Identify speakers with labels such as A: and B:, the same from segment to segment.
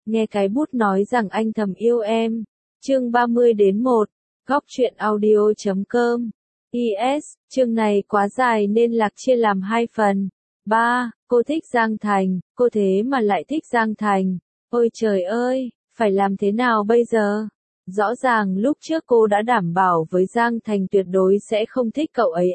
A: Nghe cái bút nói rằng anh thầm yêu em. Chương 30-1, góc truyện audio.com. IS, chương này quá dài nên Lạc chia làm 2 phần. 3. Cô thích Giang Thành, cô thế mà lại thích Giang Thành. Ôi trời ơi, phải làm thế nào bây giờ? Rõ ràng lúc trước cô đã đảm bảo với Giang Thành tuyệt đối sẽ không thích cậu ấy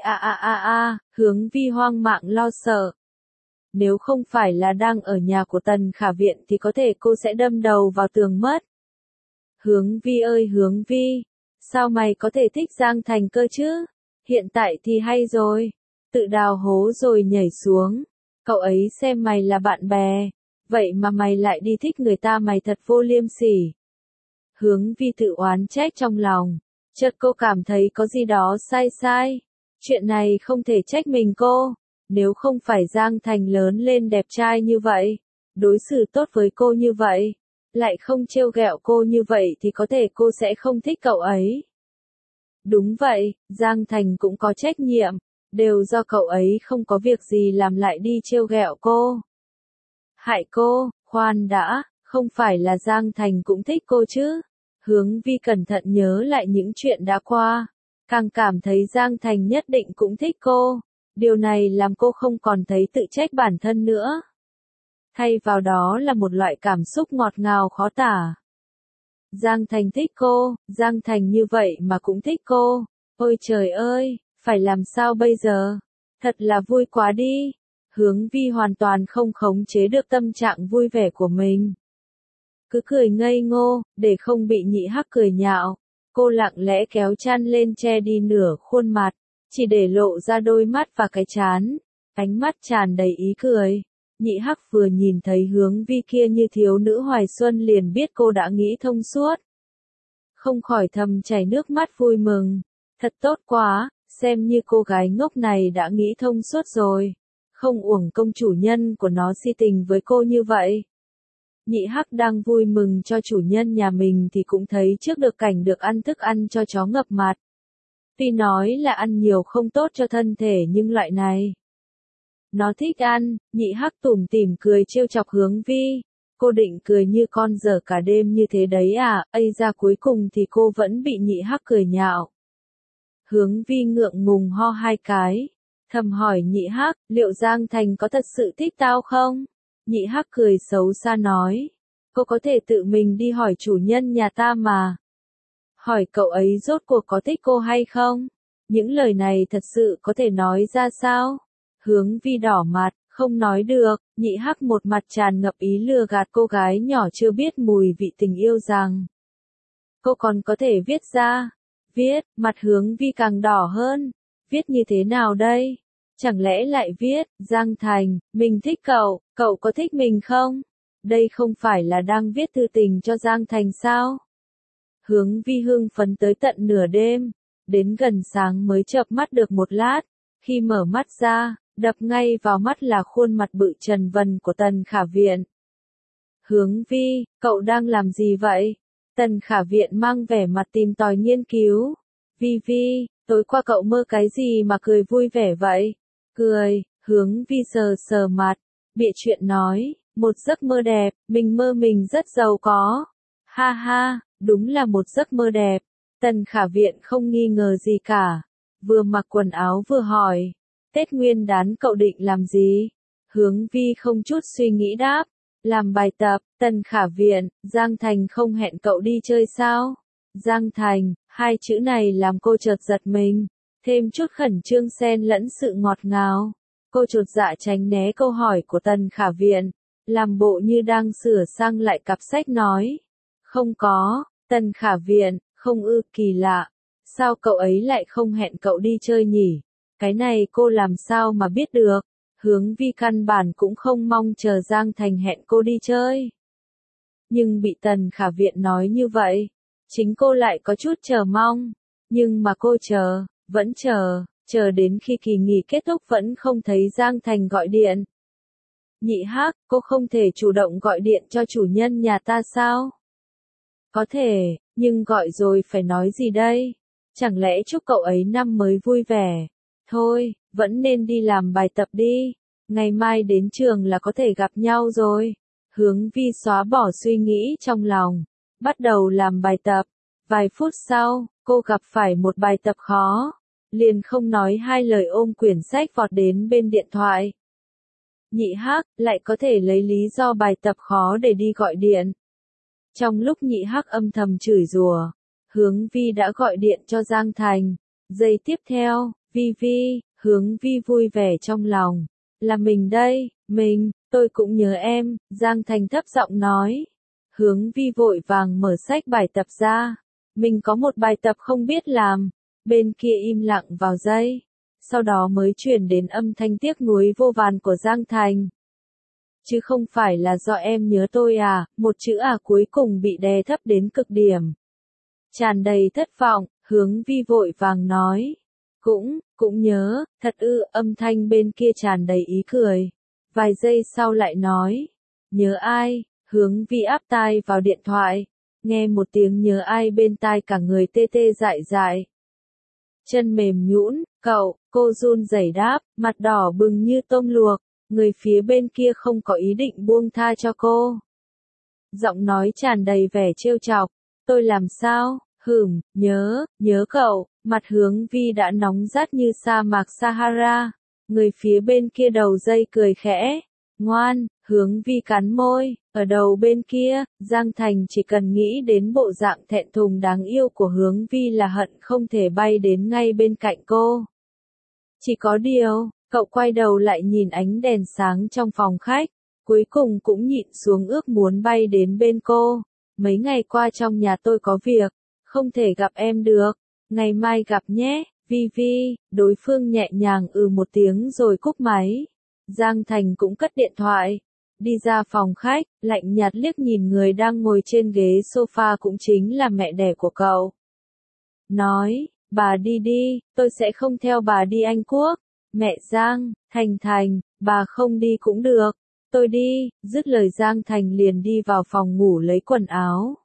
A: Hướng Vi hoang mạng lo sợ. Nếu không phải là đang ở nhà của Tần Khả Viện thì có thể cô sẽ đâm đầu vào tường mất. Hướng Vi ơi Hướng Vi, sao mày có thể thích Giang Thành cơ chứ? Hiện tại thì hay rồi, tự đào hố rồi nhảy xuống. Cậu ấy xem mày là bạn bè, vậy mà mày lại đi thích người ta, mày thật vô liêm sỉ. Hướng Vi tự oán trách trong lòng, chợt cô cảm thấy có gì đó sai sai. Chuyện này không thể trách mình cô, nếu không phải Giang Thành lớn lên đẹp trai như vậy, đối xử tốt với cô như vậy, lại không trêu ghẹo cô như vậy thì có thể cô sẽ không thích cậu ấy. Đúng vậy, Giang Thành cũng có trách nhiệm, đều do cậu ấy không có việc gì làm lại đi trêu ghẹo cô. Hại cô, khoan đã, không phải là Giang Thành cũng thích cô chứ? Hướng Vi cẩn thận nhớ lại những chuyện đã qua, càng cảm thấy Giang Thành nhất định cũng thích cô. Điều này làm cô không còn thấy tự trách bản thân nữa. Thay vào đó là một loại cảm xúc ngọt ngào khó tả. Giang Thành thích cô, Giang Thành như vậy mà cũng thích cô. Ôi trời ơi, phải làm sao bây giờ? Thật là vui quá đi. Hướng Vi hoàn toàn không khống chế được tâm trạng vui vẻ của mình. Cứ cười ngây ngô, để không bị Nhị Hắc cười nhạo. Cô lặng lẽ kéo chăn lên che đi nửa khuôn mặt, chỉ để lộ ra đôi mắt và cái trán, ánh mắt tràn đầy ý cười. Nhị Hắc vừa nhìn thấy Hướng Vi kia như thiếu nữ hoài xuân liền biết cô đã nghĩ thông suốt. Không khỏi thầm chảy nước mắt vui mừng. Thật tốt quá, xem như cô gái ngốc này đã nghĩ thông suốt rồi. Không uổng công chủ nhân của nó si tình với cô như vậy. Nhị Hắc đang vui mừng cho chủ nhân nhà mình thì cũng thấy trước được cảnh được ăn thức ăn cho chó ngập mặt. Tuy nói là ăn nhiều không tốt cho thân thể nhưng loại này nó thích ăn. Nhị Hắc tủm tỉm cười trêu chọc Hướng Vi. Cô định cười như con dở cả đêm như thế đấy à? Ây ra cuối cùng thì cô vẫn bị Nhị Hắc cười nhạo. Hướng Vi ngượng ngùng ho 2 cái, thầm hỏi Nhị Hắc, liệu Giang Thành có thật sự thích tao không? Nhị Hắc cười xấu xa nói, cô có thể tự mình đi hỏi chủ nhân nhà ta mà. Hỏi cậu ấy rốt cuộc có thích cô hay không? Những lời này thật sự có thể nói ra sao? Hướng Vi đỏ mặt, không nói được. Nhị Hắc một mặt tràn ngập ý lừa gạt cô gái nhỏ chưa biết mùi vị tình yêu rằng cô còn có thể viết ra. Viết, mặt Hướng Vi càng đỏ hơn. Viết như thế nào đây? Chẳng lẽ lại viết, Giang Thành, mình thích cậu, cậu có thích mình không? Đây không phải là đang viết thư tình cho Giang Thành sao? Hướng Vi hưng phấn tới tận nửa đêm, đến gần sáng mới chợp mắt được một lát. Khi mở mắt ra, đập ngay vào mắt là khuôn mặt bự trần vần của Tần Khả Viện. Hướng Vi, cậu đang làm gì vậy? Tần Khả Viện mang vẻ mặt tìm tòi nghiên cứu. Vi Vi, tối qua cậu mơ cái gì mà cười vui vẻ vậy? Cười, Hướng Vi sờ sờ mặt, bịa chuyện nói, một giấc mơ đẹp, mình mơ mình rất giàu có. Ha ha, đúng là một giấc mơ đẹp. Tần Khả Viện không nghi ngờ gì cả, vừa mặc quần áo vừa hỏi, Tết Nguyên đán cậu định làm gì? Hướng Vi không chút suy nghĩ đáp, làm bài tập. Tần Khả Viện, Giang Thành không hẹn cậu đi chơi sao? Giang Thành, 2 chữ này làm cô chợt giật mình, thêm chút khẩn trương xen lẫn sự ngọt ngào. Cô chột dạ tránh né câu hỏi của Tần Khả Viện, làm bộ như đang sửa sang lại cặp sách nói. Không có. Tần Khả Viện, không ư, kỳ lạ. Sao cậu ấy lại không hẹn cậu đi chơi nhỉ? Cái này cô làm sao mà biết được? Hướng Vi căn bản cũng không mong chờ Giang Thành hẹn cô đi chơi. Nhưng bị Tần Khả Viện nói như vậy, chính cô lại có chút chờ mong. Nhưng mà cô chờ, vẫn chờ đến khi kỳ nghỉ kết thúc vẫn không thấy Giang Thành gọi điện. Nhị Hắc, cô không thể chủ động gọi điện cho chủ nhân nhà ta sao? Có thể, nhưng gọi rồi phải nói gì đây? Chẳng lẽ chúc cậu ấy năm mới vui vẻ? Thôi, vẫn nên đi làm bài tập đi. Ngày mai đến trường là có thể gặp nhau rồi. Hướng Vi xóa bỏ suy nghĩ trong lòng, bắt đầu làm bài tập. Vài phút sau, cô gặp phải một bài tập khó, liền không nói hai lời ôm quyển sách vọt đến bên điện thoại. Nhị Hắc lại có thể lấy lý do bài tập khó để đi gọi điện. Trong lúc Nhị Hắc âm thầm chửi rủa, Hướng Vi đã gọi điện cho Giang Thành. Giây tiếp theo, Vi, Hướng Vi vui vẻ trong lòng. Là mình đây, tôi cũng nhớ em, Giang Thành thấp giọng nói. Hướng Vi vội vàng mở sách bài tập ra. Mình có một bài tập không biết làm. Bên kia im lặng vào giây. Sau đó mới chuyển đến âm thanh tiếc nuối vô vàn của Giang Thành. Chứ không phải là do em nhớ tôi à, một chữ à cuối cùng bị đè thấp đến cực điểm. Tràn đầy thất vọng, Hướng Vi vội vàng nói. Cũng nhớ, thật ư, âm thanh bên kia tràn đầy ý cười. Vài giây sau lại nói. Nhớ ai, Hướng Vi áp tai vào điện thoại. Nghe một tiếng nhớ ai bên tai cả người tê tê dại dại. Chân mềm nhũn, cô run rẩy đáp, mặt đỏ bừng như tôm luộc, người phía bên kia không có ý định buông tha cho cô. Giọng nói tràn đầy vẻ trêu chọc, tôi làm sao, nhớ cậu, mặt Hướng Vi đã nóng rát như sa mạc Sahara, người phía bên kia đầu dây cười khẽ, ngoan, Hướng Vi cắn môi, ở đầu bên kia, Giang Thành chỉ cần nghĩ đến bộ dạng thẹn thùng đáng yêu của Hướng Vi là hận không thể bay đến ngay bên cạnh cô. Chỉ có điều, cậu quay đầu lại nhìn ánh đèn sáng trong phòng khách, cuối cùng cũng nhịn xuống ước muốn bay đến bên cô. Mấy ngày qua trong nhà tôi có việc, không thể gặp em được, ngày mai gặp nhé, Vi, đối phương nhẹ nhàng một tiếng rồi cúp máy. Giang Thành cũng cất điện thoại, đi ra phòng khách, lạnh nhạt liếc nhìn người đang ngồi trên ghế sofa cũng chính là mẹ đẻ của cậu. Nói, bà đi đi, tôi sẽ không theo bà đi Anh Quốc. Mẹ Giang, Thành, bà không đi cũng được, tôi đi, dứt lời Giang Thành liền đi vào phòng ngủ lấy quần áo.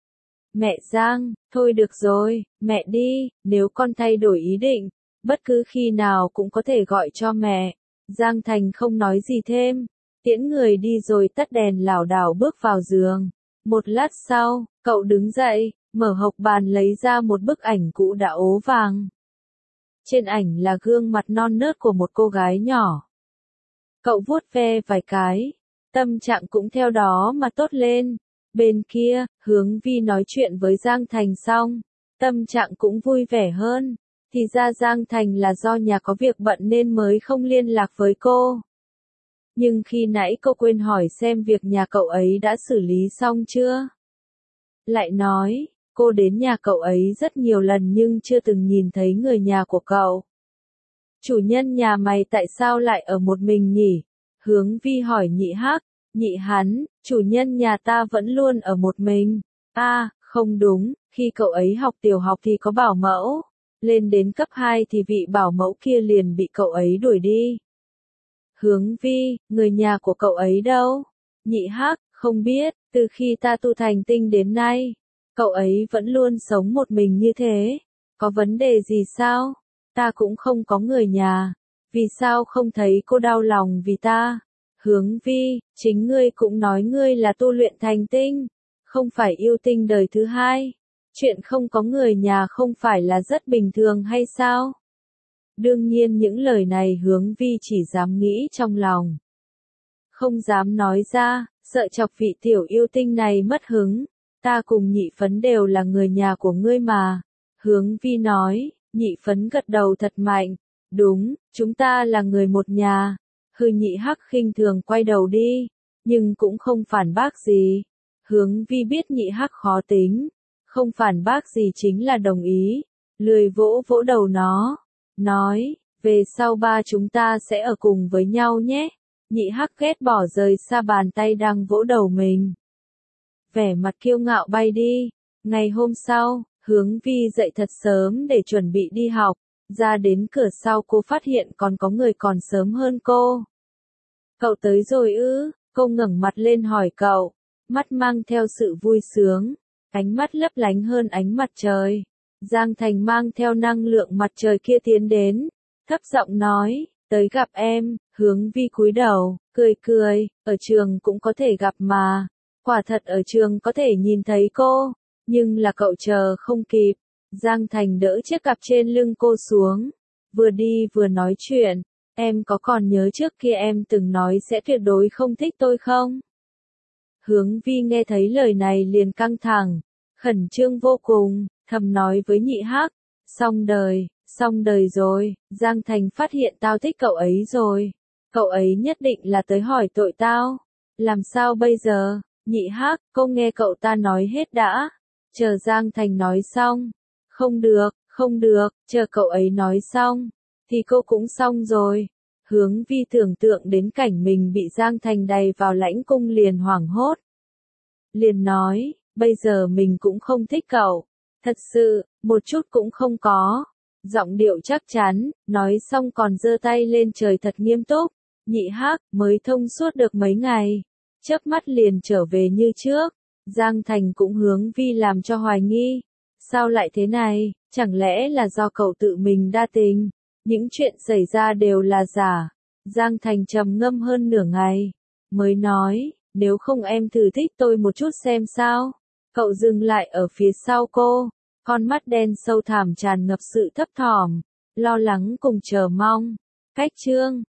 A: Mẹ Giang, thôi được rồi, mẹ đi, nếu con thay đổi ý định, bất cứ khi nào cũng có thể gọi cho mẹ. Giang Thành không nói gì thêm, tiễn người đi rồi tắt đèn lảo đảo bước vào giường. Một lát sau, cậu đứng dậy, mở hộc bàn lấy ra một bức ảnh cũ đã ố vàng. Trên ảnh là gương mặt non nớt của một cô gái nhỏ. Cậu vuốt ve vài cái, tâm trạng cũng theo đó mà tốt lên. Bên kia, Hướng Vi nói chuyện với Giang Thành xong, tâm trạng cũng vui vẻ hơn. Thì ra Giang Thành là do nhà có việc bận nên mới không liên lạc với cô. Nhưng khi nãy cô quên hỏi xem việc nhà cậu ấy đã xử lý xong chưa. Lại nói, cô đến nhà cậu ấy rất nhiều lần nhưng chưa từng nhìn thấy người nhà của cậu. Chủ nhân nhà mày tại sao lại ở một mình nhỉ? Hướng Vi hỏi Nhị Hắc. Nhị hắn, chủ nhân nhà ta vẫn luôn ở một mình. Không đúng, khi cậu ấy học tiểu học thì có bảo mẫu. Lên đến cấp 2 thì vị bảo mẫu kia liền bị cậu ấy đuổi đi. Hướng Vi, người nhà của cậu ấy đâu? Nhị Hắc, không biết, từ khi ta tu thành tinh đến nay, cậu ấy vẫn luôn sống một mình như thế. Có vấn đề gì sao? Ta cũng không có người nhà. Vì sao không thấy cô đau lòng vì ta? Hướng Vi, chính ngươi cũng nói ngươi là tu luyện thành tinh, không phải yêu tinh đời thứ hai. Chuyện không có người nhà không phải là rất bình thường hay sao? Đương nhiên những lời này Hướng Vi chỉ dám nghĩ trong lòng. Không dám nói ra, sợ chọc vị tiểu yêu tinh này mất hứng. Ta cùng Nhị Phấn đều là người nhà của ngươi mà. Hướng Vi nói, Nhị Phấn gật đầu thật mạnh. Đúng, chúng ta là người một nhà. Nhị Hắc khinh thường quay đầu đi, nhưng cũng không phản bác gì. Hướng Vi biết Nhị Hắc khó tính, không phản bác gì chính là đồng ý, lười vỗ vỗ đầu nó, nói, về sau ba chúng ta sẽ ở cùng với nhau nhé. Nhị Hắc ghét bỏ rời xa bàn tay đang vỗ đầu mình. Vẻ mặt kiêu ngạo bay đi. Ngày hôm sau, Hướng Vi dậy thật sớm để chuẩn bị đi học, ra đến cửa sau cô phát hiện còn có người còn sớm hơn cô. Cậu tới rồi ư? Cô ngẩng mặt lên hỏi cậu, mắt mang theo sự vui sướng, ánh mắt lấp lánh hơn ánh mặt trời. Giang Thành mang theo năng lượng mặt trời kia tiến đến, thấp giọng nói, tới gặp em. Hướng Vi cúi đầu, cười cười, ở trường cũng có thể gặp mà. Quả thật ở trường có thể nhìn thấy cô, nhưng là cậu chờ không kịp. Giang Thành đỡ chiếc cặp trên lưng cô xuống, vừa đi vừa nói chuyện, em có còn nhớ trước kia em từng nói sẽ tuyệt đối không thích tôi không? Hướng Vi nghe thấy lời này liền căng thẳng, khẩn trương vô cùng, thầm nói với Nhị Hắc, xong đời rồi, Giang Thành phát hiện tao thích cậu ấy rồi, cậu ấy nhất định là tới hỏi tội tao, làm sao bây giờ? Nhị Hắc, cô nghe cậu ta nói hết đã, chờ Giang Thành nói xong, không được, chờ cậu ấy nói xong, thì cô cũng xong rồi. Hướng Vi tưởng tượng đến cảnh mình bị Giang Thành đày vào lãnh cung liền hoảng hốt. Liền nói, bây giờ mình cũng không thích cậu. Thật sự, một chút cũng không có. Giọng điệu chắc chắn, nói xong còn giơ tay lên trời thật nghiêm túc. Nhị Hắc, mới thông suốt được mấy ngày. Chớp mắt liền trở về như trước. Giang Thành cũng Hướng Vi làm cho hoài nghi. Sao lại thế này, chẳng lẽ là do cậu tự mình đa tình? Những chuyện xảy ra đều là giả. Giang Thành trầm ngâm hơn nửa ngày, mới nói, nếu không em thử thích tôi một chút xem sao. Cậu dừng lại ở phía sau cô, con mắt đen sâu thẳm tràn ngập sự thấp thỏm, lo lắng cùng chờ mong. Cách chương